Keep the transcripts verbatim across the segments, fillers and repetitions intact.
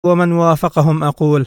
ومن وافقهم أقول: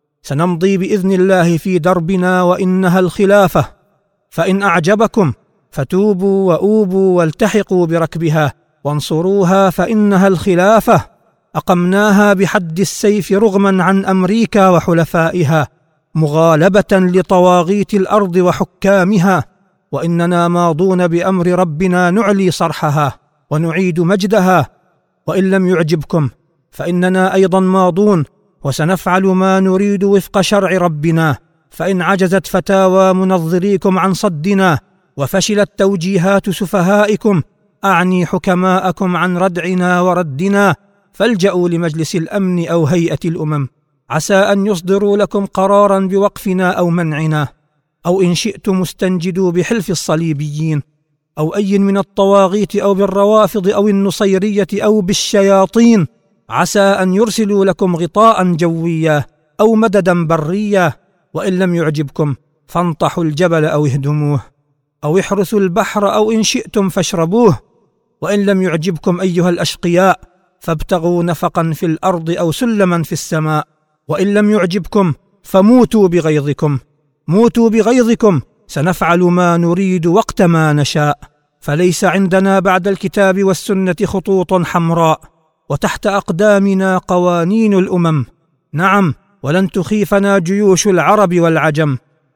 سنمضي بإذن الله في دربنا وإنها الخلافة، فإن أعجبكم فتوبوا وأوبوا والتحقوا بركبها وانصروها فإنها الخلافة، أقمناها بحد السيف رغما عن أمريكا وحلفائها، مغالبة لطواغيت الأرض وحكامها، وإننا ماضون بأمر ربنا نعلي صرحها ونعيد مجدها، وإن لم يعجبكم فإننا أيضا ماضون وسنفعل ما نريد وفق شرع ربنا، فإن عجزت فتاوى منظريكم عن صدنا وفشلت توجيهات سفهائكم أعني حكماءكم عن ردعنا وردنا، فالجأوا لمجلس الأمن أو هيئة الأمم، عسى أن يصدروا لكم قرارا بوقفنا أو منعنا، أو إن شئتم استنجدوا بحلف الصليبيين أو أي من الطواغيت أو بالروافض أو النصيرية أو بالشياطين، عسى أن يرسلوا لكم غطاء جويا أو مددا بريا، وإن لم يعجبكم فانطحوا الجبل أو اهدموه، أو احرثوا البحر أو إن شئتم فاشربوه، وإن لم يعجبكم أيها الأشقياء فابتغوا نفقا في الأرض أو سلما في السماء، وإن لم يعجبكم فموتوا بغيظكم، موتوا بغيظكم، سنفعل ما نريد وقت ما نشاء، فليس عندنا بعد الكتاب والسنة خطوط حمراء، وتحت أقدامنا قوانين الأمم، نعم، ولن تخيفنا جيوش العرب والعجم،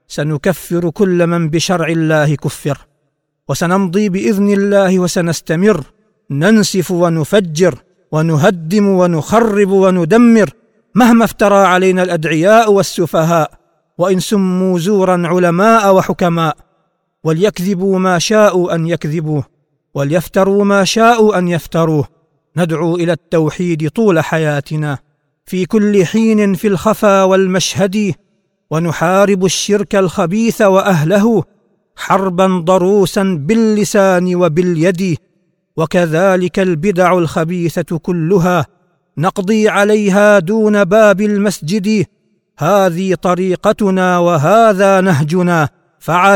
سنكفر كل من بشرع الله كفر، وسنمضي بإذن الله وسنستمر، ننسف ونفجر ونهدم ونخرب وندمر، مهما افترى علينا الأدعياء والسفهاء، وإن سموا زورا علماء وحكماء، وليكذبوا ما شاءوا أن يكذبوا، وليفتروا ما شاءوا أن يفتروه، ندعو إلى التوحيد طول حياتنا في كل حين في الخفا والمشهد، ونحارب الشرك الخبيث وأهله حربا ضروسا باللسان وباليد، وكذلك البدع الخبيثة كلها نقضي عليها دون باب المسجد، هذه طريقتنا وهذا نهجنا، فعلى